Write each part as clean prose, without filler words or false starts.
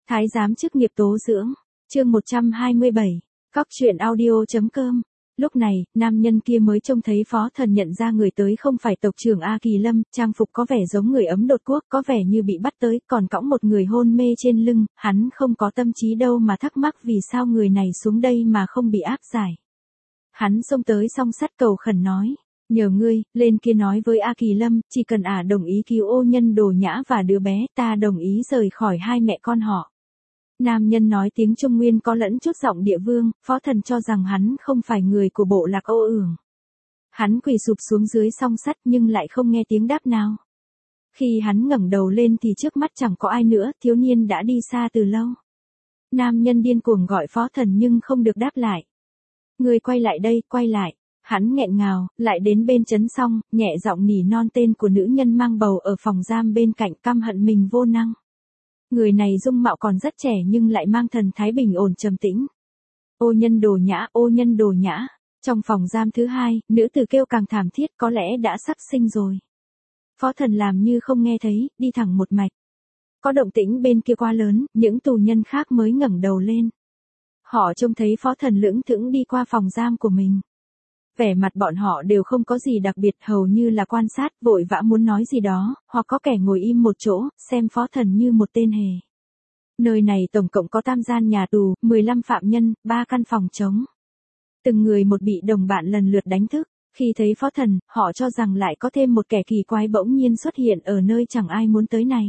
Thái giám chức nghiệp tố dưỡng, chương 127, Cóc truyện audio.com. Lúc này, nam nhân kia mới trông thấy Phó Thần nhận ra người tới không phải tộc trưởng A Kỳ Lâm, trang phục có vẻ giống người Ấm Đột Quốc, có vẻ như bị bắt tới, còn cõng một người hôn mê trên lưng, hắn không có tâm trí đâu mà thắc mắc vì sao người này xuống đây mà không bị áp giải. Hắn xông tới song sắt cầu khẩn nói, nhờ ngươi, lên kia nói với A Kỳ Lâm, chỉ cần ả đồng ý cứu ô nhân Đồ Nhã và đứa bé, ta đồng ý rời khỏi hai mẹ con họ. Nam nhân nói tiếng Trung Nguyên có lẫn chút giọng địa vương, Phó Thần cho rằng hắn không phải người của bộ lạc Ô Ưởng. Hắn quỳ sụp xuống dưới song sắt nhưng lại không nghe tiếng đáp nào. Khi hắn ngẩng đầu lên thì trước mắt chẳng có ai nữa, thiếu niên đã đi xa từ lâu. Nam nhân điên cuồng gọi Phó Thần nhưng không được đáp lại. Người quay lại đây, quay lại. Hắn nghẹn ngào, lại đến bên trấn xong, nhẹ giọng nỉ non tên của nữ nhân mang bầu ở phòng giam bên cạnh, căm hận mình vô năng. Người này dung mạo còn rất trẻ nhưng lại mang thần thái bình ổn trầm tĩnh. Ô nhân Đồ Nhã, ô nhân Đồ Nhã. Trong phòng giam thứ hai, nữ tử kêu càng thảm thiết, có lẽ đã sắp sinh rồi. Phó Thần làm như không nghe thấy, đi thẳng một mạch. Có động tĩnh bên kia quá lớn, những tù nhân khác mới ngẩng đầu lên. Họ trông thấy Phó Thần lững thững đi qua phòng giam của mình. Vẻ mặt bọn họ đều không có gì đặc biệt, hầu như là quan sát, vội vã muốn nói gì đó, hoặc có kẻ ngồi im một chỗ, xem Phó Thần như một tên hề. Nơi này tổng cộng có 3 gian nhà tù, 15 phạm nhân, 3 căn phòng trống. Từng người một bị đồng bạn lần lượt đánh thức. Khi thấy Phó Thần, họ cho rằng lại có thêm một kẻ kỳ quái bỗng nhiên xuất hiện ở nơi chẳng ai muốn tới này.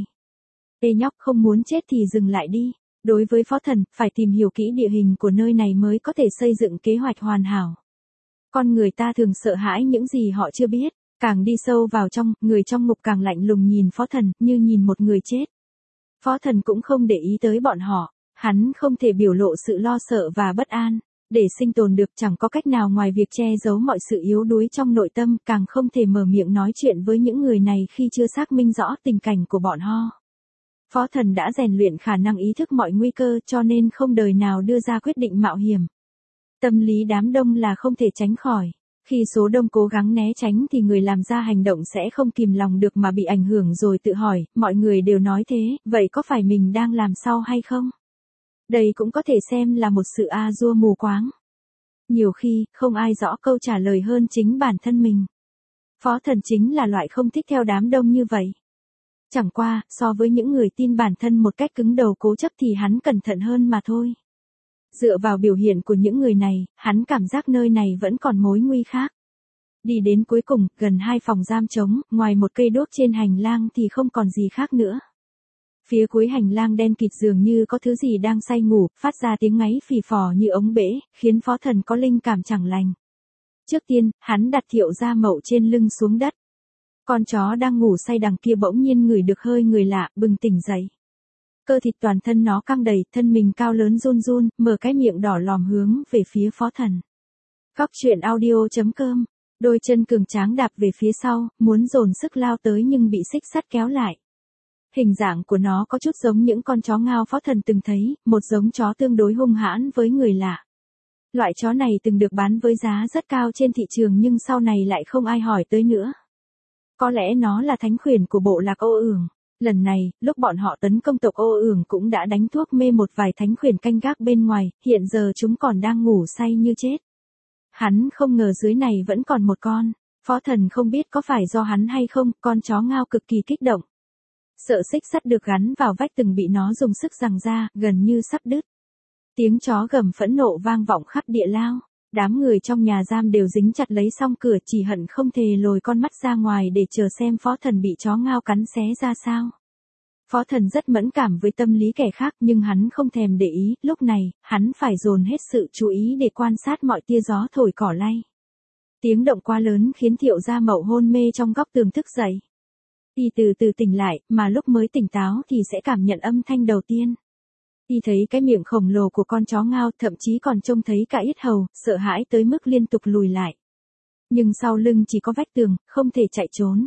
Ê nhóc, không muốn chết thì dừng lại đi. Đối với Phó Thần, phải tìm hiểu kỹ địa hình của nơi này mới có thể xây dựng kế hoạch hoàn hảo. Con người ta thường sợ hãi những gì họ chưa biết, càng đi sâu vào trong, người trong ngục càng lạnh lùng nhìn Phó Thần, như nhìn một người chết. Phó Thần cũng không để ý tới bọn họ, hắn không thể biểu lộ sự lo sợ và bất an. Để sinh tồn được chẳng có cách nào ngoài việc che giấu mọi sự yếu đuối trong nội tâm, càng không thể mở miệng nói chuyện với những người này khi chưa xác minh rõ tình cảnh của bọn họ. Phó Thần đã rèn luyện khả năng ý thức mọi nguy cơ cho nên không đời nào đưa ra quyết định mạo hiểm. Tâm lý đám đông là không thể tránh khỏi. Khi số đông cố gắng né tránh thì người làm ra hành động sẽ không kìm lòng được mà bị ảnh hưởng rồi tự hỏi, mọi người đều nói thế, vậy có phải mình đang làm sao hay không? Đây cũng có thể xem là một sự a-dua mù quáng. Nhiều khi, không ai rõ câu trả lời hơn chính bản thân mình. Phó Thần chính là loại không thích theo đám đông như vậy. Chẳng qua, so với những người tin bản thân một cách cứng đầu cố chấp thì hắn cẩn thận hơn mà thôi. Dựa vào biểu hiện của những người này, hắn cảm giác nơi này vẫn còn mối nguy khác. Đi đến cuối cùng, gần 2 phòng giam trống, ngoài một cây đuốc trên hành lang thì không còn gì khác nữa. Phía cuối hành lang đen kịt dường như có thứ gì đang say ngủ, phát ra tiếng ngáy phì phò như ống bể, khiến Phó Thần có linh cảm chẳng lành. Trước tiên, hắn đặt Thiệu Gia Mậu trên lưng xuống đất. Con chó đang ngủ say đằng kia bỗng nhiên ngửi được hơi người lạ, bừng tỉnh dậy. Cơ thịt toàn thân nó căng đầy, thân mình cao lớn run run, mở cái miệng đỏ lòm hướng về phía Phó Thần. Cóc truyện audio.com. Đôi chân cường tráng đạp về phía sau, muốn dồn sức lao tới nhưng bị xích sắt kéo lại. Hình dạng của nó có chút giống những con chó ngao Phó Thần từng thấy, một giống chó tương đối hung hãn với người lạ. Loại chó này từng được bán với giá rất cao trên thị trường nhưng sau này lại không ai hỏi tới nữa. Có lẽ nó là thánh khuyển của bộ lạc Ô Ưởng. Lần này, lúc bọn họ tấn công tộc Ô Ưởng cũng đã đánh thuốc mê một vài thánh khuyển canh gác bên ngoài, hiện giờ chúng còn đang ngủ say như chết. Hắn không ngờ dưới này vẫn còn một con. Phó Thần không biết có phải do hắn hay không, con chó ngao cực kỳ kích động. Sợ xích sắt được gắn vào vách từng bị nó dùng sức giằng ra, gần như sắp đứt. Tiếng chó gầm phẫn nộ vang vọng khắp địa lao. Đám người trong nhà giam đều dính chặt lấy song cửa, chỉ hận không thể lồi con mắt ra ngoài để chờ xem Phó Thần bị chó ngao cắn xé ra sao. Phó Thần rất mẫn cảm với tâm lý kẻ khác nhưng hắn không thèm để ý, lúc này, hắn phải dồn hết sự chú ý để quan sát mọi tia gió thổi cỏ lay. Tiếng động quá lớn khiến Thiệu Gia Mậu hôn mê trong góc tường thức dậy. Y từ từ tỉnh lại, mà lúc mới tỉnh táo thì sẽ cảm nhận âm thanh đầu tiên. Y thấy cái miệng khổng lồ của con chó ngao, thậm chí còn trông thấy cả yết hầu, sợ hãi tới mức liên tục lùi lại. Nhưng sau lưng chỉ có vách tường, không thể chạy trốn.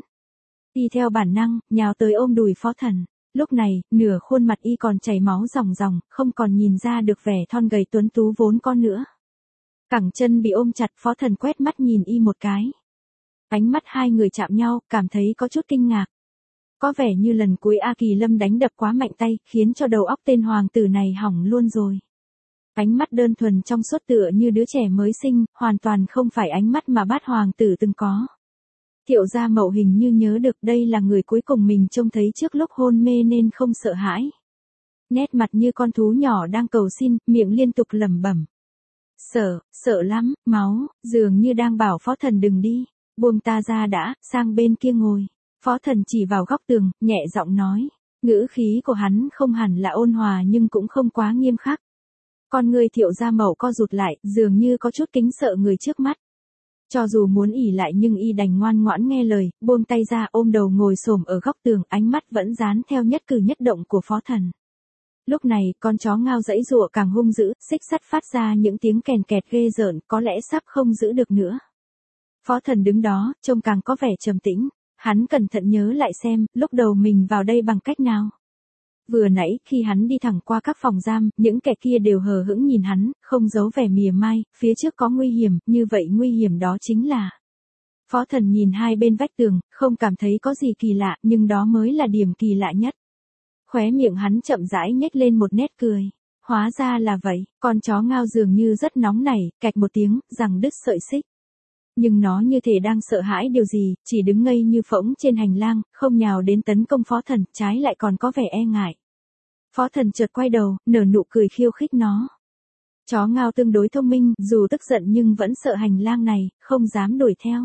Y theo bản năng, nhào tới ôm đùi Phó Thần. Lúc này, nửa khuôn mặt Y còn chảy máu ròng ròng, không còn nhìn ra được vẻ thon gầy tuấn tú vốn có nữa. Cẳng chân bị ôm chặt, Phó Thần quét mắt nhìn Y một cái. Ánh mắt hai người chạm nhau, cảm thấy có chút kinh ngạc. Có vẻ như lần cuối A Kỳ Lâm đánh đập quá mạnh tay, khiến cho đầu óc tên hoàng tử này hỏng luôn rồi. Ánh mắt đơn thuần trong suốt tựa như đứa trẻ mới sinh, hoàn toàn không phải ánh mắt mà bát hoàng tử từng có. Thiệu Gia Mậu hình như nhớ được đây là người cuối cùng mình trông thấy trước lúc hôn mê nên không sợ hãi. Nét mặt như con thú nhỏ đang cầu xin, miệng liên tục lẩm bẩm. Sợ lắm, máu, dường như đang bảo phó thần đừng đi, buông ta ra đã, sang bên kia ngồi. Phó thần chỉ vào góc tường, nhẹ giọng nói. Ngữ khí của hắn không hẳn là ôn hòa nhưng cũng không quá nghiêm khắc. Con người Thiệu Gia Mậu co rụt lại, dường như có chút kính sợ người trước mắt. Cho dù muốn ỉ lại nhưng y đành ngoan ngoãn nghe lời, buông tay ra ôm đầu ngồi xổm ở góc tường, ánh mắt vẫn dán theo nhất cử nhất động của phó thần. Lúc này, con chó ngao giãy giụa càng hung dữ, xích sắt phát ra những tiếng kèn kẹt ghê rợn, có lẽ sắp không giữ được nữa. Phó thần đứng đó, trông càng có vẻ trầm tĩnh, hắn cẩn thận nhớ lại xem, lúc đầu mình vào đây bằng cách nào. Vừa nãy, khi hắn đi thẳng qua các phòng giam, những kẻ kia đều hờ hững nhìn hắn, không giấu vẻ mỉa mai, phía trước có nguy hiểm, như vậy nguy hiểm đó chính là... Phó thần nhìn hai bên vách tường, không cảm thấy có gì kỳ lạ, nhưng đó mới là điểm kỳ lạ nhất. Khóe miệng hắn chậm rãi nhếch lên một nét cười. Hóa ra là vậy, con chó ngao dường như rất nóng nảy, cạch một tiếng, giằng đứt sợi xích. Nhưng nó như thể đang sợ hãi điều gì, chỉ đứng ngây như phỗng trên hành lang, không nhào đến tấn công phó thần, trái lại còn có vẻ e ngại. Phó thần chợt quay đầu, nở nụ cười khiêu khích nó. Chó ngao tương đối thông minh, dù tức giận nhưng vẫn sợ hành lang này, không dám đuổi theo.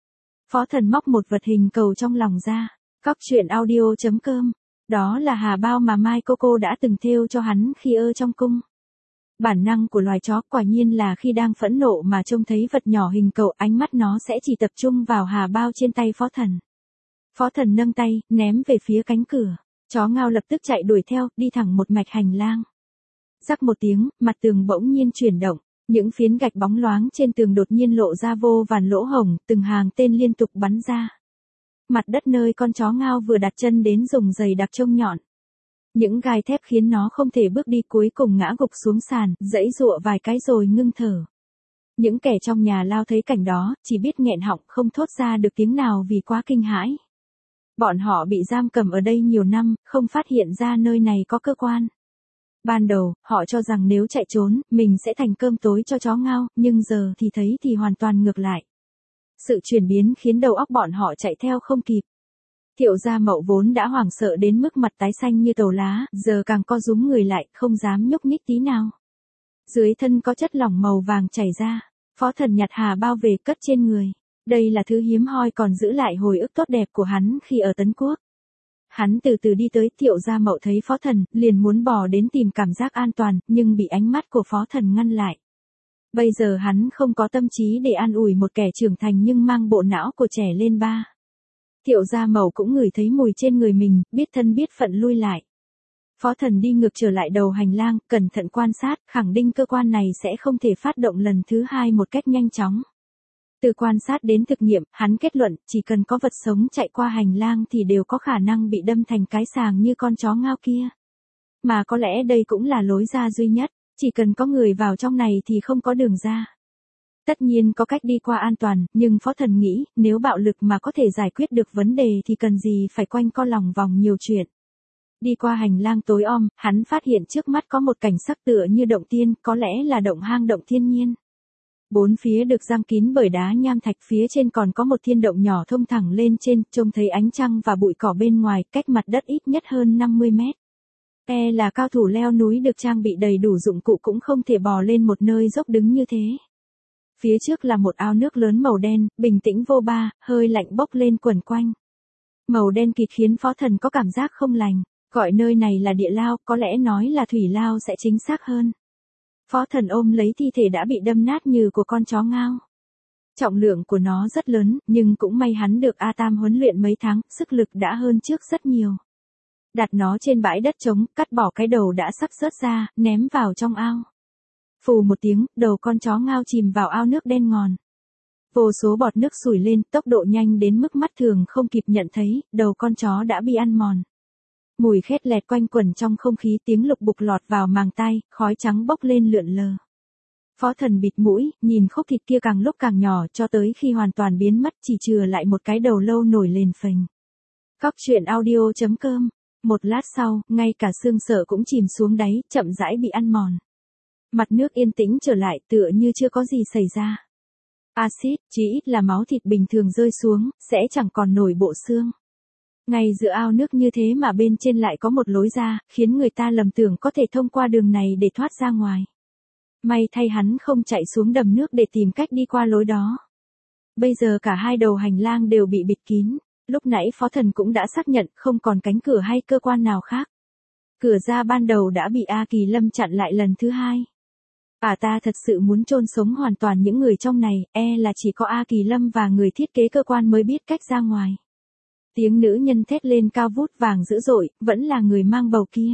Phó thần móc một vật hình cầu trong lòng ra. Cóc truyện audio.com. Đó là hà bao mà Mai Coco đã từng thêu cho hắn khi ở trong cung. Bản năng của loài chó quả nhiên là khi đang phẫn nộ mà trông thấy vật nhỏ hình cầu, ánh mắt nó sẽ chỉ tập trung vào hà bao trên tay phó thần. Phó thần nâng tay, ném về phía cánh cửa. Chó ngao lập tức chạy đuổi theo, đi thẳng một mạch hành lang. Rắc một tiếng, mặt tường bỗng nhiên chuyển động. Những phiến gạch bóng loáng trên tường đột nhiên lộ ra vô vàn lỗ hổng, từng hàng tên liên tục bắn ra. Mặt đất nơi con chó ngao vừa đặt chân đến dùng giày đặc trông nhọn. Những gai thép khiến nó không thể bước đi, cuối cùng ngã gục xuống sàn, giãy giụa vài cái rồi ngưng thở. Những kẻ trong nhà lao thấy cảnh đó, chỉ biết nghẹn họng không thốt ra được tiếng nào vì quá kinh hãi. Bọn họ bị giam cầm ở đây nhiều năm, không phát hiện ra nơi này có cơ quan. Ban đầu, họ cho rằng nếu chạy trốn, mình sẽ thành cơm tối cho chó ngao, nhưng giờ thì thấy thì hoàn toàn ngược lại. Sự chuyển biến khiến đầu óc bọn họ chạy theo không kịp. Thiệu Gia Mậu vốn đã hoảng sợ đến mức mặt tái xanh như tàu lá, giờ càng co rúm người lại, không dám nhúc nhích tí nào. Dưới thân có chất lỏng màu vàng chảy ra, phó thần nhặt hà bao về cất trên người. Đây là thứ hiếm hoi còn giữ lại hồi ức tốt đẹp của hắn khi ở Tấn Quốc. Hắn từ từ đi tới, Thiệu Gia Mậu thấy phó thần, liền muốn bò đến tìm cảm giác an toàn, nhưng bị ánh mắt của phó thần ngăn lại. Bây giờ hắn không có tâm trí để an ủi một kẻ trưởng thành nhưng mang bộ não của trẻ lên ba. Thiệu Gia Mậu cũng ngửi thấy mùi trên người mình, biết thân biết phận lui lại. Phó thần đi ngược trở lại đầu hành lang, cẩn thận quan sát, khẳng định cơ quan này sẽ không thể phát động lần thứ hai một cách nhanh chóng. Từ quan sát đến thực nghiệm, hắn kết luận, chỉ cần có vật sống chạy qua hành lang thì đều có khả năng bị đâm thành cái sàng như con chó ngao kia. Mà có lẽ đây cũng là lối ra duy nhất, chỉ cần có người vào trong này thì không có đường ra. Tất nhiên có cách đi qua an toàn, nhưng phó thần nghĩ, nếu bạo lực mà có thể giải quyết được vấn đề thì cần gì phải quanh co lòng vòng nhiều chuyện. Đi qua hành lang tối om, hắn phát hiện trước mắt có một cảnh sắc tựa như động tiên, có lẽ là động hang động thiên nhiên. Bốn phía được giăng kín bởi đá nham thạch, phía trên còn có một thiên động nhỏ thông thẳng lên trên, trông thấy ánh trăng và bụi cỏ bên ngoài, cách mặt đất ít nhất hơn 50 mét. Là cao thủ leo núi được trang bị đầy đủ dụng cụ cũng không thể bò lên một nơi dốc đứng như thế. Phía trước là một ao nước lớn màu đen, bình tĩnh vô ba, hơi lạnh bốc lên quẩn quanh. Màu đen kịt khiến phó thần có cảm giác không lành, gọi nơi này là địa lao, có lẽ nói là thủy lao sẽ chính xác hơn. Phó thần ôm lấy thi thể đã bị đâm nát như của con chó ngao. Trọng lượng của nó rất lớn, nhưng cũng may hắn được A Tam huấn luyện mấy tháng, sức lực đã hơn trước rất nhiều. Đặt nó trên bãi đất trống, cắt bỏ cái đầu đã sắp rớt ra, ném vào trong ao. Phù một tiếng, đầu con chó ngao chìm vào ao nước đen ngòm. Vô số bọt nước sủi lên, tốc độ nhanh đến mức mắt thường không kịp nhận thấy, đầu con chó đã bị ăn mòn. Mùi khét lẹt quanh quẩn trong không khí, tiếng lục bục lọt vào màng tai, khói trắng bốc lên lượn lờ. Phó thần bịt mũi, nhìn khúc thịt kia càng lúc càng nhỏ cho tới khi hoàn toàn biến mất, chỉ chừa lại một cái đầu lâu nổi lên phềnh. Cóc truyện audio.com. Một lát sau, ngay cả xương sở cũng chìm xuống đáy, chậm rãi bị ăn mòn. Mặt nước yên tĩnh trở lại tựa như chưa có gì xảy ra. Axit, chí ít là máu thịt bình thường rơi xuống, sẽ chẳng còn nổi bộ xương. Ngay giữa ao nước như thế mà bên trên lại có một lối ra, khiến người ta lầm tưởng có thể thông qua đường này để thoát ra ngoài. May thay hắn không chạy xuống đầm nước để tìm cách đi qua lối đó. Bây giờ cả hai đầu hành lang đều bị bịt kín. Lúc nãy Phó Thần cũng đã xác nhận không còn cánh cửa hay cơ quan nào khác. Cửa ra ban đầu đã bị A Kỳ Lâm chặn lại lần thứ hai. Ta thật sự muốn chôn sống hoàn toàn những người trong này, là chỉ có A Kỳ Lâm và người thiết kế cơ quan mới biết cách ra ngoài. Tiếng nữ nhân thét lên cao vút vàng dữ dội, vẫn là người mang bầu kia.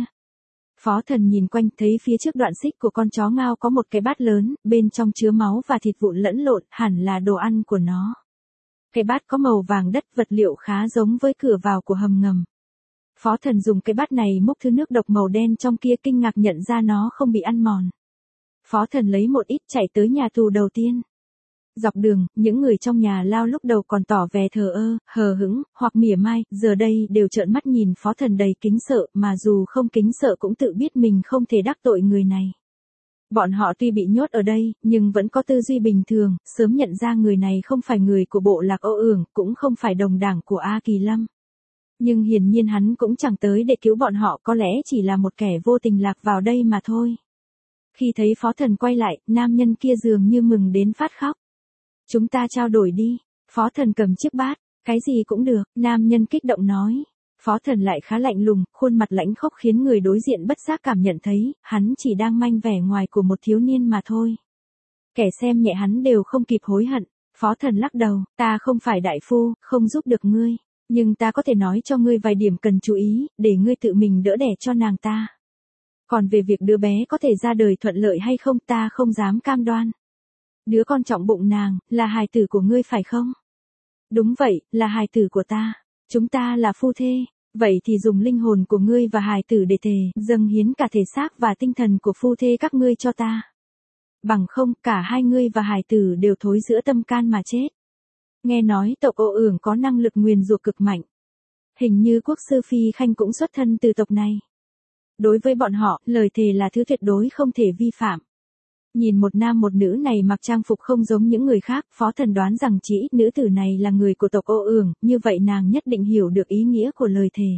Phó Thần nhìn quanh thấy phía trước đoạn xích của con chó ngao có một cái bát lớn, bên trong chứa máu và thịt vụn lẫn lộn, hẳn là đồ ăn của nó. Cái bát có màu vàng đất, vật liệu khá giống với cửa vào của hầm ngầm. Phó Thần dùng cái bát này múc thứ nước độc màu đen trong kia, kinh ngạc nhận ra nó không bị ăn mòn. Phó Thần lấy một ít chạy tới nhà tù đầu tiên. Dọc đường, những người trong nhà lao lúc đầu còn tỏ vẻ thờ ơ, hờ hững, hoặc mỉa mai, giờ đây đều trợn mắt nhìn Phó Thần đầy kính sợ, mà dù không kính sợ cũng tự biết mình không thể đắc tội người này. Bọn họ tuy bị nhốt ở đây, nhưng vẫn có tư duy bình thường, sớm nhận ra người này không phải người của bộ lạc Ô Ưởng, cũng không phải đồng đảng của A Kỳ Lâm. Nhưng hiển nhiên hắn cũng chẳng tới để cứu bọn họ, có lẽ chỉ là một kẻ vô tình lạc vào đây mà thôi. Khi thấy Phó Thần quay lại, nam nhân kia dường như mừng đến phát khóc. Chúng ta trao đổi đi. Phó Thần cầm chiếc bát. Cái gì cũng được, nam nhân kích động nói. Phó Thần lại khá lạnh lùng, khuôn mặt lãnh khốc khiến người đối diện bất giác cảm nhận thấy, hắn chỉ đang manh vẻ ngoài của một thiếu niên mà thôi. Kẻ xem nhẹ hắn đều không kịp hối hận. Phó Thần lắc đầu, ta không phải đại phu, không giúp được ngươi. Nhưng ta có thể nói cho ngươi vài điểm cần chú ý, để ngươi tự mình đỡ đẻ cho nàng ta. Còn về việc đứa bé có thể ra đời thuận lợi hay không, ta không dám cam đoan. Đứa con trọng bụng nàng, là hài tử của ngươi phải không? Đúng vậy, là hài tử của ta. Chúng ta là phu thê. Vậy thì dùng linh hồn của ngươi và hài tử để thề, dâng hiến cả thể xác và tinh thần của phu thê các ngươi cho ta. Bằng không, cả hai ngươi và hài tử đều thối giữa tâm can mà chết. Nghe nói tộc Ô Ưởng có năng lực nguyền rủa cực mạnh. Hình như quốc sư Phi Khanh cũng xuất thân từ tộc này. Đối với bọn họ, lời thề là thứ tuyệt đối không thể vi phạm. Nhìn một nam một nữ này mặc trang phục không giống những người khác, Phó Thần đoán rằng chỉ ít nữ tử này là người của tộc Ô Ưởng, như vậy nàng nhất định hiểu được ý nghĩa của lời thề.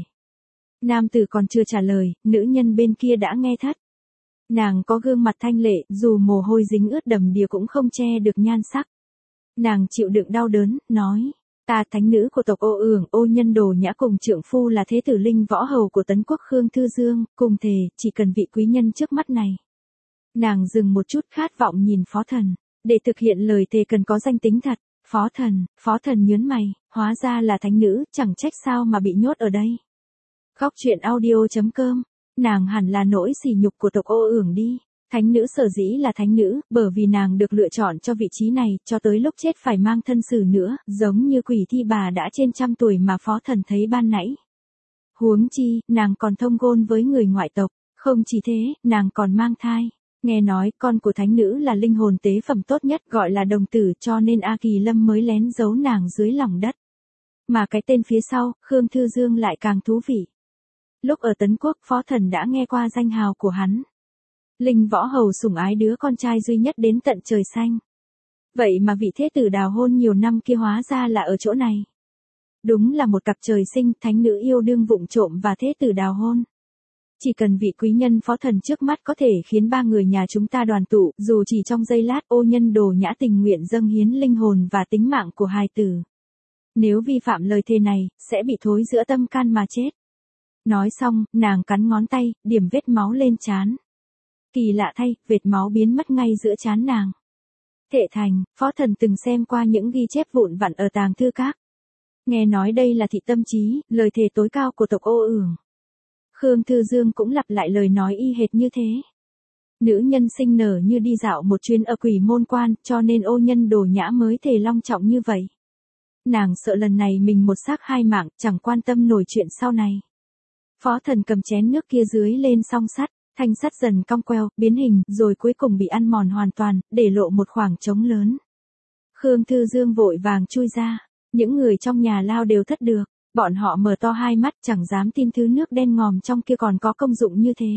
Nam tử còn chưa trả lời, nữ nhân bên kia đã nghe thất. Nàng có gương mặt thanh lệ, dù mồ hôi dính ướt đầm đìa cũng không che được nhan sắc. Nàng chịu đựng đau đớn, nói, ta thánh nữ của tộc Ô Ưởng, Ô Nhân Đồ Nhã cùng trượng phu là thế tử Linh Võ Hầu của Tấn Quốc Khương Thư Dương, cùng thề, chỉ cần vị quý nhân trước mắt này. Nàng dừng một chút khát vọng nhìn Phó Thần, để thực hiện lời thề cần có danh tính thật. Phó Thần nhớn mày, hóa ra là thánh nữ, chẳng trách sao mà bị nhốt ở đây. Cóc truyện audio.com, nàng hẳn là nỗi sỉ nhục của tộc Ô Ưởng đi. Thánh nữ sở dĩ là thánh nữ, bởi vì nàng được lựa chọn cho vị trí này, cho tới lúc chết phải mang thân xử nữa, giống như quỷ thi bà đã trên 100 tuổi mà Phó Thần thấy ban nãy. Huống chi, nàng còn thông gôn với người ngoại tộc, không chỉ thế, nàng còn mang thai. Nghe nói con của thánh nữ là linh hồn tế phẩm tốt nhất, gọi là đồng tử, cho nên A Kỳ Lâm mới lén giấu nàng dưới lòng đất. Mà cái tên phía sau, Khương Thư Dương lại càng thú vị. Lúc ở Tấn Quốc, Phó Thần đã nghe qua danh hào của hắn. Linh Võ Hầu sủng ái đứa con trai duy nhất đến tận trời xanh. Vậy mà vị thế tử đào hôn nhiều năm kia hóa ra là ở chỗ này. Đúng là một cặp trời sinh, thánh nữ yêu đương vụng trộm và thế tử đào hôn. Chỉ cần vị quý nhân Phó Thần trước mắt có thể khiến ba người nhà chúng ta đoàn tụ, dù chỉ trong giây lát, Ô Nhân Đồ Nhã tình nguyện dâng hiến linh hồn và tính mạng của hài tử. Nếu vi phạm lời thề này, sẽ bị thối giữa tâm can mà chết. Nói xong, nàng cắn ngón tay, điểm vết máu lên trán. Kỳ lạ thay, vệt máu biến mất ngay giữa trán nàng. Thệ thành, Phó Thần từng xem qua những ghi chép vụn vặn ở tàng thư các. Nghe nói đây là thị tâm trí, lời thề tối cao của tộc Ô Ưởng. Khương Thư Dương cũng lặp lại lời nói y hệt như thế. Nữ nhân sinh nở như đi dạo một chuyến ở Quỷ Môn Quan, cho nên Ô Nhân Đồ Nhã mới thề long trọng như vậy. Nàng sợ lần này mình một xác hai mạng, chẳng quan tâm nổi chuyện sau này. Phó Thần cầm chén nước kia dưới lên song sắt, thanh sắt dần cong queo, biến hình, rồi cuối cùng bị ăn mòn hoàn toàn, để lộ một khoảng trống lớn. Khương Thư Dương vội vàng chui ra, những người trong nhà lao đều thất được. Bọn họ mở to hai mắt chẳng dám tin thứ nước đen ngòm trong kia còn có công dụng như thế.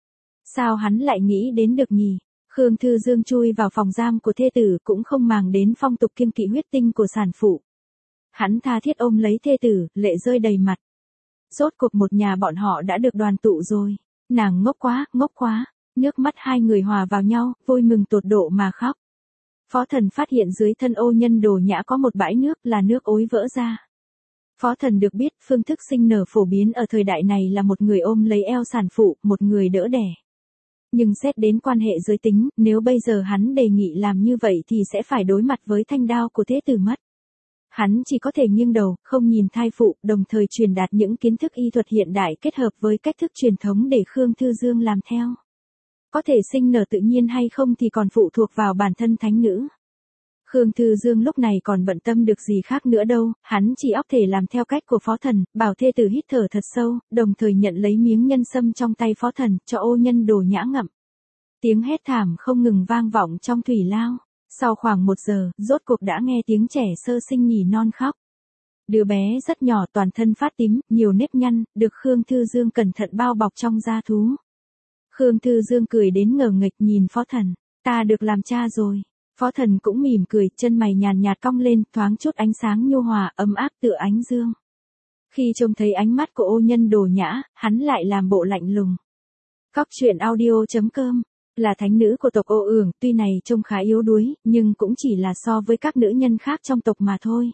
Sao hắn lại nghĩ đến được nhỉ? Khương Thư Dương chui vào phòng giam của thê tử cũng không màng đến phong tục kiêng kỵ huyết tinh của sản phụ. Hắn tha thiết ôm lấy thê tử, lệ rơi đầy mặt. Rốt cuộc một nhà bọn họ đã được đoàn tụ rồi. Nàng ngốc quá. Nước mắt hai người hòa vào nhau, vui mừng tột độ mà khóc. Phó Thần phát hiện dưới thân Ô Nhân Đồ Nhã có một bãi nước là nước ối vỡ ra. Phó Thần được biết phương thức sinh nở phổ biến ở thời đại này là một người ôm lấy eo sản phụ, một người đỡ đẻ. Nhưng xét đến quan hệ giới tính, nếu bây giờ hắn đề nghị làm như vậy thì sẽ phải đối mặt với thanh đao của thế tử mất. Hắn chỉ có thể nghiêng đầu, không nhìn thai phụ, đồng thời truyền đạt những kiến thức y thuật hiện đại kết hợp với cách thức truyền thống để Khương Thư Dương làm theo. Có thể sinh nở tự nhiên hay không thì còn phụ thuộc vào bản thân thánh nữ. Khương Thư Dương lúc này còn bận tâm được gì khác nữa đâu, hắn chỉ óc thể làm theo cách của Phó Thần, bảo thê tử hít thở thật sâu, đồng thời nhận lấy miếng nhân sâm trong tay Phó Thần, cho Ô Nhân Đồ Nhã ngậm. Tiếng hét thảm không ngừng vang vọng trong thủy lao. Sau khoảng 1 giờ, rốt cuộc đã nghe tiếng trẻ sơ sinh nhỉ non khóc. Đứa bé rất nhỏ toàn thân phát tím, nhiều nếp nhăn, được Khương Thư Dương cẩn thận bao bọc trong da thú. Khương Thư Dương cười đến ngờ nghệch nhìn Phó Thần, ta được làm cha rồi. Phó Thần cũng mỉm cười, chân mày nhàn nhạt cong lên, thoáng chút ánh sáng nhu hòa, ấm áp tựa ánh dương. Khi trông thấy ánh mắt của Ô Nhân Đồ Nhã, hắn lại làm bộ lạnh lùng. Cóc truyện audio.com là thánh nữ của tộc Ô Ưởng, tuy này trông khá yếu đuối, nhưng cũng chỉ là so với các nữ nhân khác trong tộc mà thôi.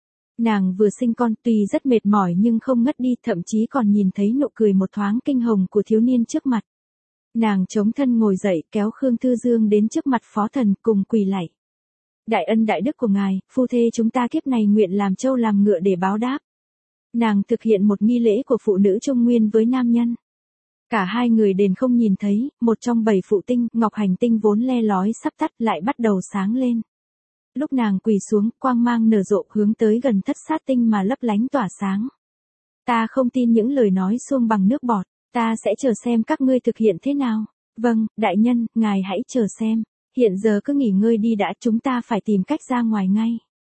Nàng vừa sinh con tuy rất mệt mỏi nhưng không ngất đi, thậm chí còn nhìn thấy nụ cười một thoáng kinh hồng của thiếu niên trước mặt. Nàng chống thân ngồi dậy, kéo Khương Thư Dương đến trước mặt Phó Thần cùng quỳ lạy. Đại ân đại đức của ngài, phu thê chúng ta kiếp này nguyện làm trâu làm ngựa để báo đáp. Nàng thực hiện một nghi lễ của phụ nữ Trung Nguyên với nam nhân. Cả hai người đền không nhìn thấy, một trong 7 phụ tinh, ngọc hành tinh vốn le lói sắp tắt lại bắt đầu sáng lên. Lúc nàng quỳ xuống, quang mang nở rộ hướng tới gần thất sát tinh mà lấp lánh tỏa sáng. Ta không tin những lời nói xuông bằng nước bọt, ta sẽ chờ xem các ngươi thực hiện thế nào. Vâng, đại nhân, ngài hãy chờ xem. Hiện giờ cứ nghỉ ngơi đi đã, chúng ta phải tìm cách ra ngoài ngay.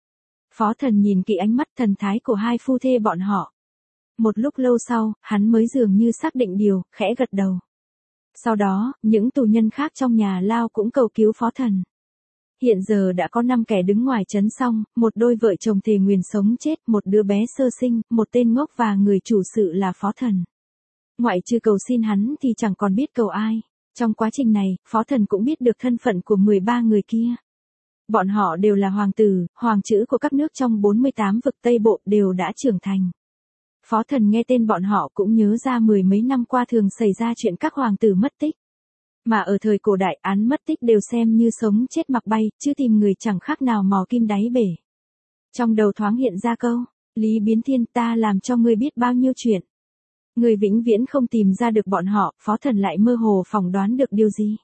Phó Thần nhìn kỹ ánh mắt thần thái của hai phu thê bọn họ. Một lúc lâu sau, hắn mới dường như xác định điều, khẽ gật đầu. Sau đó, những tù nhân khác trong nhà lao cũng cầu cứu Phó Thần. Hiện giờ đã có 5 kẻ đứng ngoài trấn xong, một đôi vợ chồng thề nguyền sống chết, một đứa bé sơ sinh, một tên ngốc và người chủ sự là Phó Thần. Ngoại trừ cầu xin hắn thì chẳng còn biết cầu ai. Trong quá trình này, Phó Thần cũng biết được thân phận của 13 người kia. Bọn họ đều là hoàng tử, hoàng chữ của các nước trong 48 vực Tây Bộ đều đã trưởng thành. Phó Thần nghe tên bọn họ cũng nhớ ra 10 mấy năm qua thường xảy ra chuyện các hoàng tử mất tích. Mà ở thời cổ đại án mất tích đều xem như sống chết mặc bay, chứ tìm người chẳng khác nào mò kim đáy bể. Trong đầu thoáng hiện ra câu, Lý Biến Thiên, ta làm cho ngươi biết bao nhiêu chuyện. Người vĩnh viễn không tìm ra được bọn họ, Phó Thần lại mơ hồ phỏng đoán được điều gì.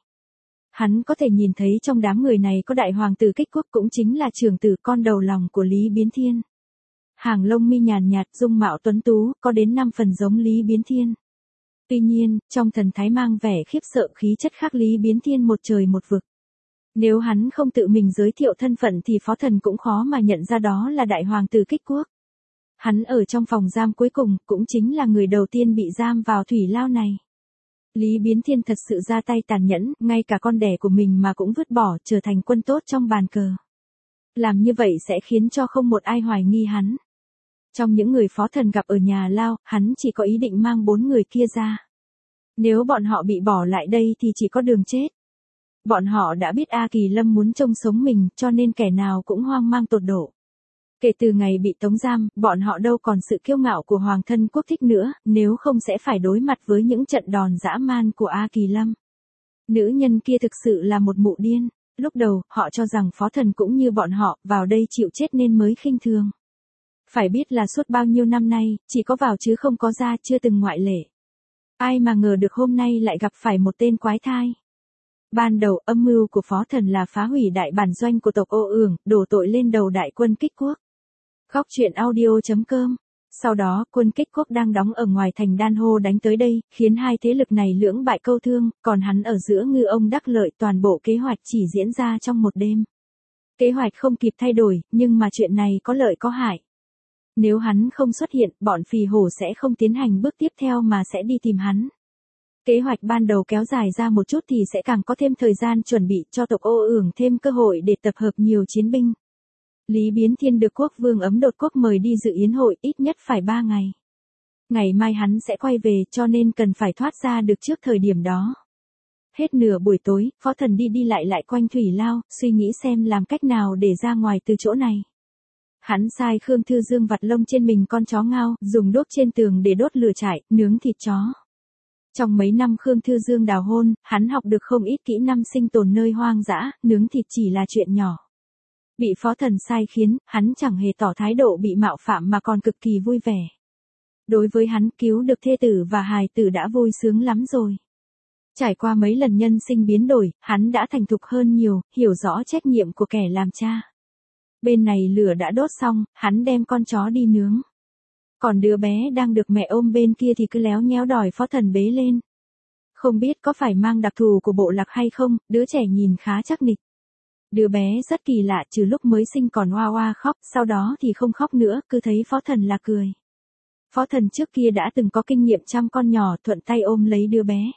Hắn có thể nhìn thấy trong đám người này có đại hoàng tử Kích Quốc cũng chính là trưởng tử con đầu lòng của Lý Biến Thiên. Hàng lông mi nhàn nhạt, dung mạo tuấn tú, có đến 5 phần giống Lý Biến Thiên. Tuy nhiên, trong thần thái mang vẻ khiếp sợ khí chất khác Lý Biến Thiên một trời một vực. Nếu hắn không tự mình giới thiệu thân phận thì Phó Thần cũng khó mà nhận ra đó là đại hoàng tử Kích Quốc. Hắn ở trong phòng giam cuối cùng, cũng chính là người đầu tiên bị giam vào thủy lao này. Lý Biến Thiên thật sự ra tay tàn nhẫn, ngay cả con đẻ của mình mà cũng vứt bỏ, trở thành quân tốt trong bàn cờ. Làm như vậy sẽ khiến cho không một ai hoài nghi hắn. Trong những người Phó Thần gặp ở nhà lao, hắn chỉ có ý định mang 4 người kia ra. Nếu bọn họ bị bỏ lại đây thì chỉ có đường chết. Bọn họ đã biết A Kỳ Lâm muốn trông sống mình, cho nên kẻ nào cũng hoang mang tột độ. Kể từ ngày bị tống giam, bọn họ đâu còn sự kiêu ngạo của hoàng thân quốc thích nữa, nếu không sẽ phải đối mặt với những trận đòn dã man của A Kỳ Lâm. Nữ nhân kia thực sự là một mụ điên. Lúc đầu, họ cho rằng Phó Thần cũng như bọn họ, vào đây chịu chết nên mới khinh thường. Phải biết là suốt bao nhiêu năm nay, chỉ có vào chứ không có ra, chưa từng ngoại lệ. Ai mà ngờ được hôm nay lại gặp phải một tên quái thai. Ban đầu, âm mưu của Phó Thần là phá hủy đại bản doanh của tộc Ô Ưởng, đổ tội lên đầu đại quân Kích Quốc. Cóc truyện audio.com. Sau đó, quân Kích Quốc đang đóng ở ngoài thành Đan Hô đánh tới đây, khiến hai thế lực này lưỡng bại câu thương, còn hắn ở giữa ngư ông đắc lợi, toàn bộ kế hoạch chỉ diễn ra trong một đêm. Kế hoạch không kịp thay đổi, nhưng mà chuyện này có lợi có hại. Nếu hắn không xuất hiện, bọn phì hổ sẽ không tiến hành bước tiếp theo mà sẽ đi tìm hắn. Kế hoạch ban đầu kéo dài ra một chút thì sẽ càng có thêm thời gian chuẩn bị cho tộc Ô Ưởng thêm cơ hội để tập hợp nhiều chiến binh. Lý Biến Thiên được quốc vương Ấm Đột Quốc mời đi dự yến hội ít nhất phải 3 ngày. Ngày mai hắn sẽ quay về cho nên cần phải thoát ra được trước thời điểm đó. Hết nửa buổi tối, Phó Thần đi lại quanh thủy lao, suy nghĩ xem làm cách nào để ra ngoài từ chỗ này. Hắn sai Khương Thư Dương vặt lông trên mình con chó ngao, dùng đốt trên tường để đốt lửa trại, nướng thịt chó. Trong mấy năm Khương Thư Dương đào hôn, hắn học được không ít kỹ năng sinh tồn nơi hoang dã, nướng thịt chỉ là chuyện nhỏ. Bị Phó Thần sai khiến, hắn chẳng hề tỏ thái độ bị mạo phạm mà còn cực kỳ vui vẻ. Đối với hắn, cứu được thê tử và hài tử đã vui sướng lắm rồi. Trải qua mấy lần nhân sinh biến đổi, hắn đã thành thục hơn nhiều, hiểu rõ trách nhiệm của kẻ làm cha. Bên này lửa đã đốt xong, hắn đem con chó đi nướng. Còn đứa bé đang được mẹ ôm bên kia thì cứ léo nhéo đòi Phó Thần bế lên. Không biết có phải mang đặc thù của bộ lạc hay không, đứa trẻ nhìn khá chắc nịch. Đứa bé rất kỳ lạ, trừ lúc mới sinh còn oa oa khóc, sau đó thì không khóc nữa, cứ thấy Phó Thần là cười. Phó Thần trước kia đã từng có kinh nghiệm chăm con nhỏ, thuận tay ôm lấy đứa bé.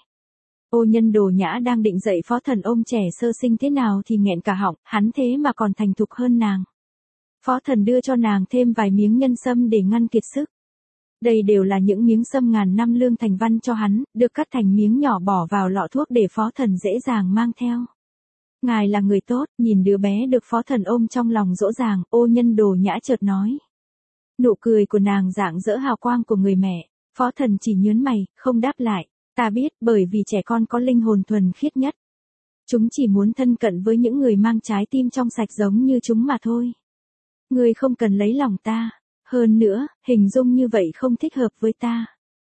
Ô Nhân Đồ Nhã đang định dạy Phó Thần ôm trẻ sơ sinh thế nào thì nghẹn cả họng, hắn thế mà còn thành thục hơn nàng. Phó Thần đưa cho nàng thêm vài miếng nhân sâm để ngăn kiệt sức. Đây đều là những miếng sâm ngàn năm lương thành văn cho hắn, được cắt thành miếng nhỏ bỏ vào lọ thuốc để Phó Thần dễ dàng mang theo. Ngài là người tốt, nhìn đứa bé được Phó Thần ôm trong lòng dỗ dàng, Ô Nhân Đồ Nhã chợt nói. Nụ cười của nàng rạng rỡ hào quang của người mẹ, Phó Thần chỉ nhớn mày, không đáp lại. Ta biết, bởi vì trẻ con có linh hồn thuần khiết nhất. Chúng chỉ muốn thân cận với những người mang trái tim trong sạch giống như chúng mà thôi. Ngươi không cần lấy lòng ta. Hơn nữa, hình dung như vậy không thích hợp với ta.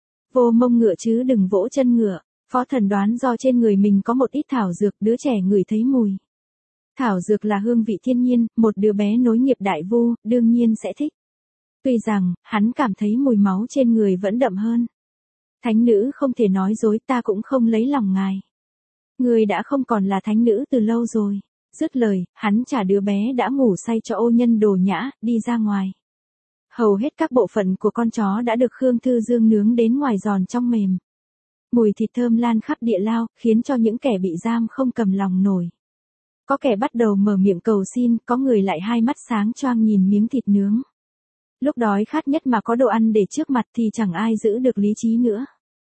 Vô mông ngựa chứ đừng vỗ chân ngựa. Phó Thần đoán do trên người mình có một ít thảo dược, đứa trẻ ngửi thấy mùi. Thảo dược là hương vị thiên nhiên, một đứa bé nối nghiệp đại vu, đương nhiên sẽ thích. Tuy rằng, hắn cảm thấy mùi máu trên người vẫn đậm hơn. Thánh nữ không thể nói dối, ta cũng không lấy lòng ngài. Người đã không còn là thánh nữ từ lâu rồi. Dứt lời, hắn trả đứa bé đã ngủ say cho Ô Nhân Đồ Nhã, đi ra ngoài. Hầu hết các bộ phận của con chó đã được Khương Thư Dương nướng đến ngoài giòn trong mềm. Mùi thịt thơm lan khắp địa lao, khiến cho những kẻ bị giam không cầm lòng nổi. Có kẻ bắt đầu mở miệng cầu xin, có người lại hai mắt sáng choang nhìn miếng thịt nướng. Lúc đói khát nhất mà có đồ ăn để trước mặt thì chẳng ai giữ được lý trí nữa.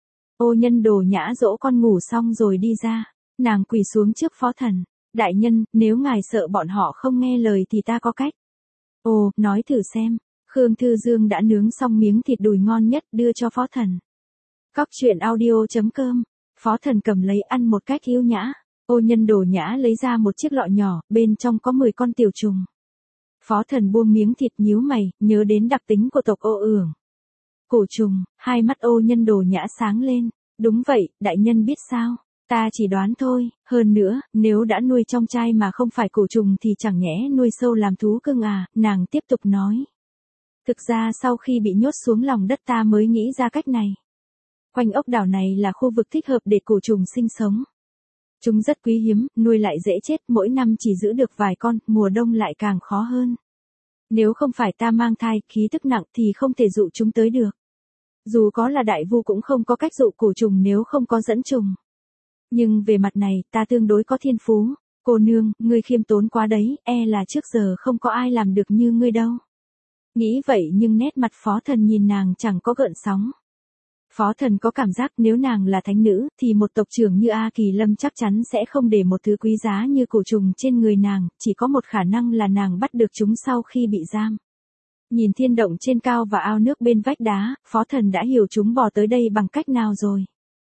Ô Nhân Đồ Nhã dỗ con ngủ xong rồi đi ra, nàng quỳ xuống trước Phó Thần. Đại nhân, nếu ngài sợ bọn họ không nghe lời thì ta có cách. Ồ, nói thử xem. Khương Thư Dương đã nướng xong miếng thịt đùi ngon nhất đưa cho Phó Thần. Cóc truyện audio.com. Phó Thần cầm lấy ăn một cách yêu nhã. Ô Nhân Đồ Nhã lấy ra một chiếc lọ nhỏ, bên trong có 10 con tiểu trùng. Phó Thần buông miếng thịt nhíu mày, nhớ đến đặc tính của tộc Ô Ưởng. Cổ trùng, hai mắt Ô Nhân Đồ Nhã sáng lên. Đúng vậy, đại nhân biết sao? Ta chỉ đoán thôi, hơn nữa, nếu đã nuôi trong chai mà không phải cổ trùng thì chẳng nhẽ nuôi sâu làm thú cưng à, nàng tiếp tục nói. Thực ra sau khi bị nhốt xuống lòng đất ta mới nghĩ ra cách này. Quanh ốc đảo này là khu vực thích hợp để cổ trùng sinh sống. Chúng rất quý hiếm, nuôi lại dễ chết, mỗi năm chỉ giữ được vài con, mùa đông lại càng khó hơn. Nếu không phải ta mang thai, khí tức nặng thì không thể dụ chúng tới được. Dù có là đại vu cũng không có cách dụ cổ trùng nếu không có dẫn trùng. Nhưng về mặt này, ta tương đối có thiên phú. Cô nương, ngươi khiêm tốn quá đấy, e là trước giờ không có ai làm được như ngươi đâu. Nghĩ vậy nhưng nét mặt Phó Thần nhìn nàng chẳng có gợn sóng. Phó Thần có cảm giác nếu nàng là thánh nữ, thì một tộc trưởng như A Kỳ Lâm chắc chắn sẽ không để một thứ quý giá như cổ trùng trên người nàng, chỉ có một khả năng là nàng bắt được chúng sau khi bị giam. Nhìn thiên động trên cao và ao nước bên vách đá, Phó Thần đã hiểu chúng bò tới đây bằng cách nào rồi.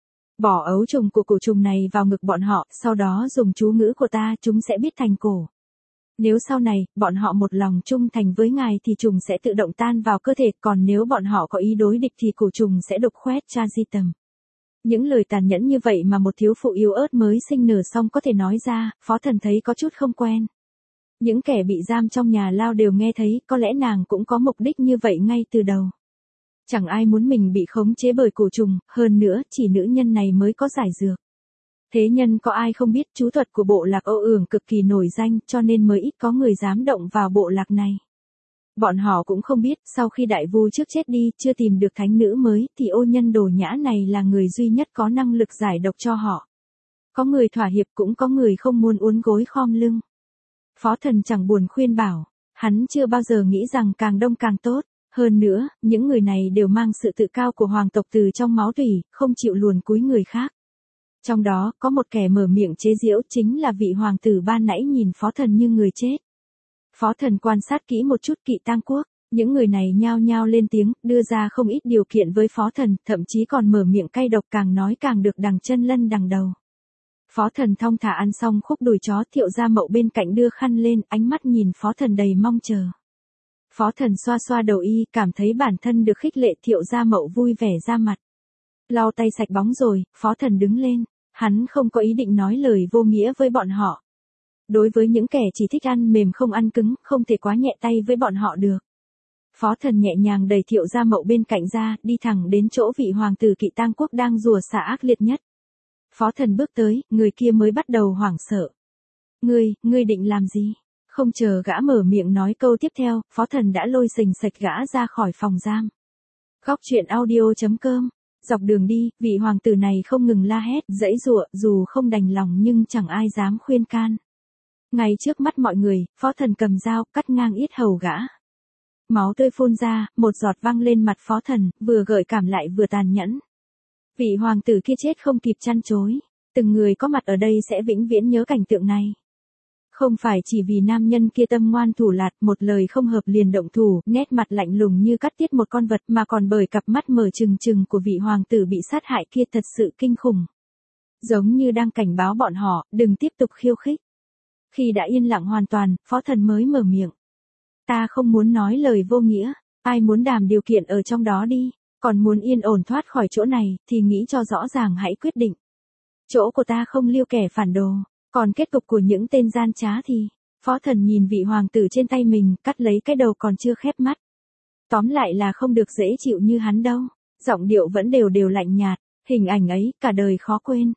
Bỏ ấu trùng của cổ trùng này vào ngực bọn họ, sau đó dùng chú ngữ của ta, chúng sẽ biết thành cổ. Nếu sau này, bọn họ một lòng trung thành với ngài thì trùng sẽ tự động tan vào cơ thể, còn nếu bọn họ có ý đối địch thì cổ trùng sẽ đục khoét cha di tầm. Những lời tàn nhẫn như vậy mà một thiếu phụ yếu ớt mới sinh nở xong có thể nói ra, Phó Thần thấy có chút không quen. Những kẻ bị giam trong nhà lao đều nghe thấy, có lẽ nàng cũng có mục đích như vậy ngay từ đầu. Chẳng ai muốn mình bị khống chế bởi cổ trùng, hơn nữa, chỉ nữ nhân này mới có giải dược. Thế nhân có ai không biết chú thuật của bộ lạc Ô Ưởng cực kỳ nổi danh cho nên mới ít có người dám động vào bộ lạc này. Bọn họ cũng không biết, sau khi đại vu trước chết đi, chưa tìm được thánh nữ mới, thì Ô Nhân Đồ Nhã này là người duy nhất có năng lực giải độc cho họ. Có người thỏa hiệp cũng có người không muốn uốn gối khom lưng. Phó Thần chẳng buồn khuyên bảo, hắn chưa bao giờ nghĩ rằng càng đông càng tốt. Hơn nữa, những người này đều mang sự tự cao của hoàng tộc từ trong máu tủy, không chịu luồn cúi người khác. Trong đó, có một kẻ mở miệng chế giễu chính là vị hoàng tử ban nãy nhìn Phó Thần như người chết. Phó Thần quan sát kỹ một chút Kỵ Tang Quốc, những người này nhao nhao lên tiếng, đưa ra không ít điều kiện với Phó Thần, thậm chí còn mở miệng cay độc, càng nói càng được đằng chân lân đằng đầu. Phó Thần thong thả ăn xong khúc đùi chó, Thiệu Gia Mậu bên cạnh đưa khăn lên, ánh mắt nhìn Phó Thần đầy mong chờ. Phó Thần xoa xoa đầu y, cảm thấy bản thân được khích lệ. Thiệu Gia Mậu vui vẻ ra mặt. Lau tay sạch bóng rồi, Phó Thần đứng lên. Hắn không có ý định nói lời vô nghĩa với bọn họ. Đối với những kẻ chỉ thích ăn mềm không ăn cứng, không thể quá nhẹ tay với bọn họ được. Phó Thần nhẹ nhàng đẩy Thiệu Gia Mậu bên cạnh ra, đi thẳng đến chỗ vị hoàng tử Kỵ Tang Quốc đang rủa xả ác liệt nhất. Phó Thần bước tới, người kia mới bắt đầu hoảng sợ. Ngươi định làm gì? Không chờ gã mở miệng nói câu tiếp theo, Phó Thần đã lôi sình sạch gã ra khỏi phòng giam. Góc truyện audio.com. Dọc đường đi, vị hoàng tử này không ngừng la hét, giãy giụa, dù không đành lòng nhưng chẳng ai dám khuyên can. Ngay trước mắt mọi người, Phó Thần cầm dao, cắt ngang yết hầu gã. Máu tươi phun ra, một giọt văng lên mặt Phó Thần, vừa gợi cảm lại vừa tàn nhẫn. Vị hoàng tử kia chết không kịp chăn chối. Từng người có mặt ở đây sẽ vĩnh viễn nhớ cảnh tượng này. Không phải chỉ vì nam nhân kia tâm ngoan thủ lạt, một lời không hợp liền động thủ, nét mặt lạnh lùng như cắt tiết một con vật, mà còn bởi cặp mắt mở trừng trừng của vị hoàng tử bị sát hại kia thật sự kinh khủng. Giống như đang cảnh báo bọn họ, đừng tiếp tục khiêu khích. Khi đã yên lặng hoàn toàn, Phó Thần mới mở miệng. Ta không muốn nói lời vô nghĩa, ai muốn đàm điều kiện ở trong đó đi, còn muốn yên ổn thoát khỏi chỗ này, thì nghĩ cho rõ ràng hãy quyết định. Chỗ của ta không lưu kẻ phản đồ. Còn kết cục của những tên gian trá thì, Phó Thần nhìn vị hoàng tử trên tay mình, cắt lấy cái đầu còn chưa khép mắt. Tóm lại là không được dễ chịu như hắn đâu. Giọng điệu vẫn đều lạnh nhạt, hình ảnh ấy, cả đời khó quên.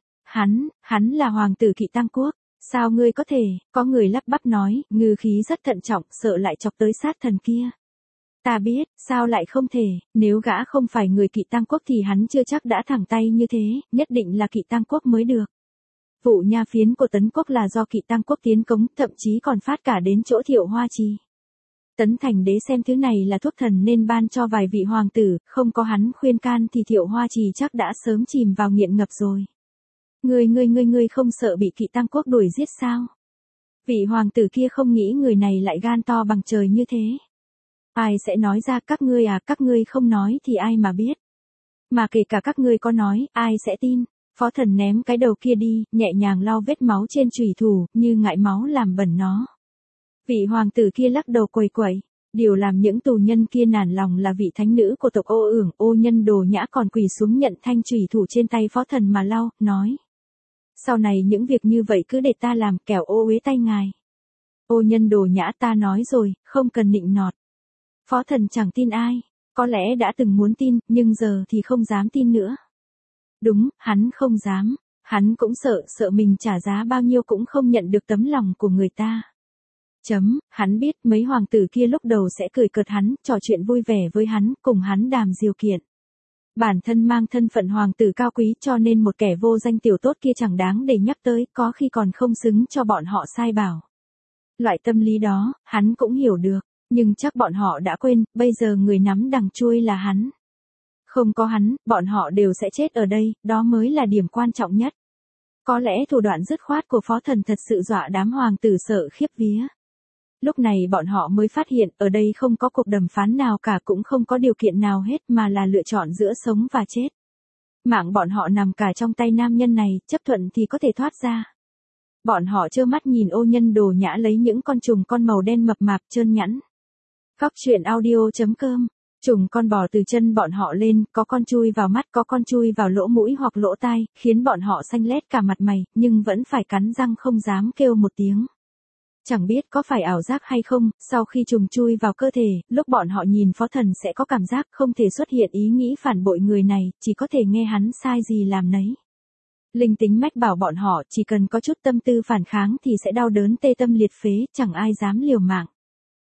Hắn là hoàng tử Kỵ Tang Quốc. Sao ngươi có thể? Có người lắp bắp nói, ngữ khí rất thận trọng, sợ lại chọc tới sát thần kia. Ta biết, sao lại không thể, nếu gã không phải người Kỵ Tang Quốc thì hắn chưa chắc đã thẳng tay như thế, nhất định là Kỵ Tang Quốc mới được. Vụ nha phiến của Tấn Quốc là do Kỵ Tang Quốc tiến cống, thậm chí còn phát cả đến chỗ Thiệu Hoa Trì. Tấn Thành Đế xem thứ này là thuốc thần nên ban cho vài vị hoàng tử, không có hắn khuyên can thì Thiệu Hoa Trì chắc đã sớm chìm vào nghiện ngập rồi. Ngươi không sợ bị Kỵ Tang Quốc đuổi giết sao? Vị hoàng tử kia không nghĩ người này lại gan to bằng trời như thế. Ai sẽ nói ra, các ngươi không nói thì ai mà biết. Mà kể cả các ngươi có nói, ai sẽ tin? Phó Thần ném cái đầu kia đi, nhẹ nhàng lau vết máu trên chùy thủ, như ngại máu làm bẩn nó. Vị hoàng tử kia lắc đầu quẩy quẩy. Điều làm những tù nhân kia nản lòng là vị thánh nữ của tộc Ô Ưởng, Ô Nhân Đồ Nhã còn quỳ xuống nhận thanh chùy thủ trên tay Phó Thần mà lau, nói. Sau này những việc như vậy cứ để ta làm, kẻo ô uế tay ngài. Ô Nhân Đồ Nhã, ta nói rồi, không cần nịnh nọt. Phó Thần chẳng tin ai, có lẽ đã từng muốn tin, nhưng giờ thì không dám tin nữa. Đúng, hắn không dám, hắn cũng sợ mình trả giá bao nhiêu cũng không nhận được tấm lòng của người ta. Hắn biết mấy hoàng tử kia lúc đầu sẽ cười cợt hắn, trò chuyện vui vẻ với hắn, cùng hắn đàm diều kiện. Bản thân mang thân phận hoàng tử cao quý cho nên một kẻ vô danh tiểu tốt kia chẳng đáng để nhắc tới, có khi còn không xứng cho bọn họ sai bảo. Loại tâm lý đó, hắn cũng hiểu được, nhưng chắc bọn họ đã quên, bây giờ người nắm đằng chui là hắn. Không có hắn, bọn họ đều sẽ chết ở đây, đó mới là điểm quan trọng nhất. Có lẽ thủ đoạn dứt khoát của Phó Thần thật sự dọa đám hoàng tử sợ khiếp vía. Lúc này bọn họ mới phát hiện, ở đây không có cuộc đàm phán nào cả, cũng không có điều kiện nào hết, mà là lựa chọn giữa sống và chết. Mạng bọn họ nằm cả trong tay nam nhân này, chấp thuận thì có thể thoát ra. Bọn họ trơ mắt nhìn Ô Nhân Đồ Nhã lấy những con trùng con màu đen mập mạp trơn nhẵn. Góc truyện audio.com. Trùng con bò từ chân bọn họ lên, có con chui vào mắt, có con chui vào lỗ mũi hoặc lỗ tai, khiến bọn họ xanh lét cả mặt mày, nhưng vẫn phải cắn răng không dám kêu một tiếng. Chẳng biết có phải ảo giác hay không, sau khi trùng chui vào cơ thể, lúc bọn họ nhìn Phó Thần sẽ có cảm giác không thể xuất hiện ý nghĩ phản bội người này, chỉ có thể nghe hắn sai gì làm nấy. Linh tính mách bảo bọn họ chỉ cần có chút tâm tư phản kháng thì sẽ đau đớn tê tâm liệt phế, chẳng ai dám liều mạng.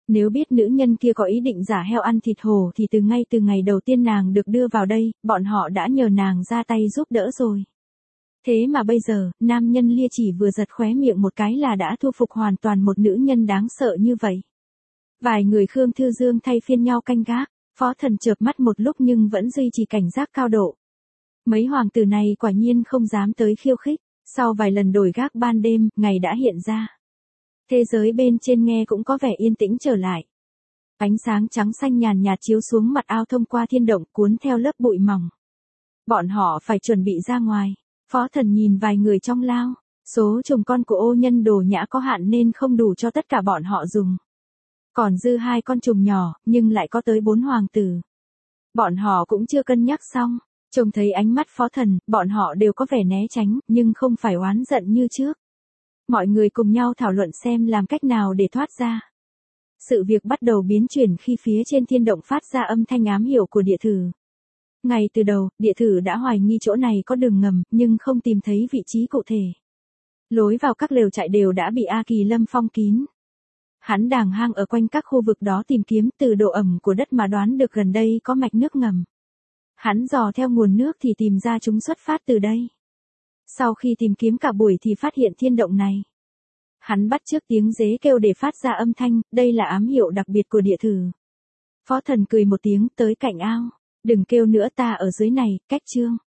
Nếu biết nữ nhân kia có ý định giả heo ăn thịt hổ thì từ ngày đầu tiên nàng được đưa vào đây, bọn họ đã nhờ nàng ra tay giúp đỡ rồi. Thế mà bây giờ, nam nhân Lia chỉ vừa giật khóe miệng một cái là đã thu phục hoàn toàn một nữ nhân đáng sợ như vậy. Vài người Khương Thư Dương thay phiên nhau canh gác, Phó Thần chợp mắt một lúc nhưng vẫn duy trì cảnh giác cao độ. Mấy hoàng tử này quả nhiên không dám tới khiêu khích, sau vài lần đổi gác ban đêm, ngày đã hiện ra. Thế giới bên trên nghe cũng có vẻ yên tĩnh trở lại. Ánh sáng trắng xanh nhàn nhạt chiếu xuống mặt ao thông qua thiên động cuốn theo lớp bụi mỏng. Bọn họ phải chuẩn bị ra ngoài. Phó Thần nhìn vài người trong lao. Số chồng con của ô nhân Đồ Nhã có hạn nên không đủ cho tất cả bọn họ dùng. Còn dư 2 con trùng nhỏ, nhưng lại có tới 4 hoàng tử. Bọn họ cũng chưa cân nhắc xong. Trông thấy ánh mắt Phó Thần, bọn họ đều có vẻ né tránh, nhưng không phải oán giận như trước. Mọi người cùng nhau thảo luận xem làm cách nào để thoát ra. Sự việc bắt đầu biến chuyển khi phía trên thiên động phát ra âm thanh ám hiệu của địa thử. Ngay từ đầu, địa thử đã hoài nghi chỗ này có đường ngầm, nhưng không tìm thấy vị trí cụ thể. Lối vào các lều trại đều đã bị A Kỳ Lâm phong kín. Hắn đàng hang ở quanh các khu vực đó tìm kiếm, từ độ ẩm của đất mà đoán được gần đây có mạch nước ngầm. Hắn dò theo nguồn nước thì tìm ra chúng xuất phát từ đây. Sau khi tìm kiếm cả buổi thì phát hiện thiên động này. Hắn bắt chước tiếng dế kêu để phát ra âm thanh, đây là ám hiệu đặc biệt của địa thử. Phó Thần cười một tiếng tới cạnh ao. Đừng kêu nữa, ta ở dưới này, cách chương.